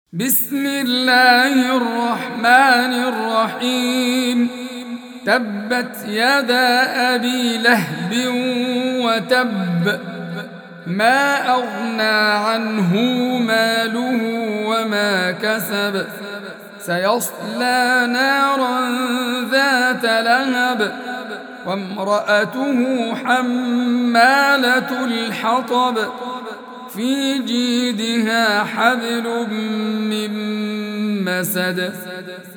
بسم الله الرحمن الرحيم. تبت يدا أبي لهب وتب، ما أغنى عنه ماله وما كسب، سيصلى نارا ذات لهب، وامرأته حمالة الحطب، في جيدها حبل من مسد.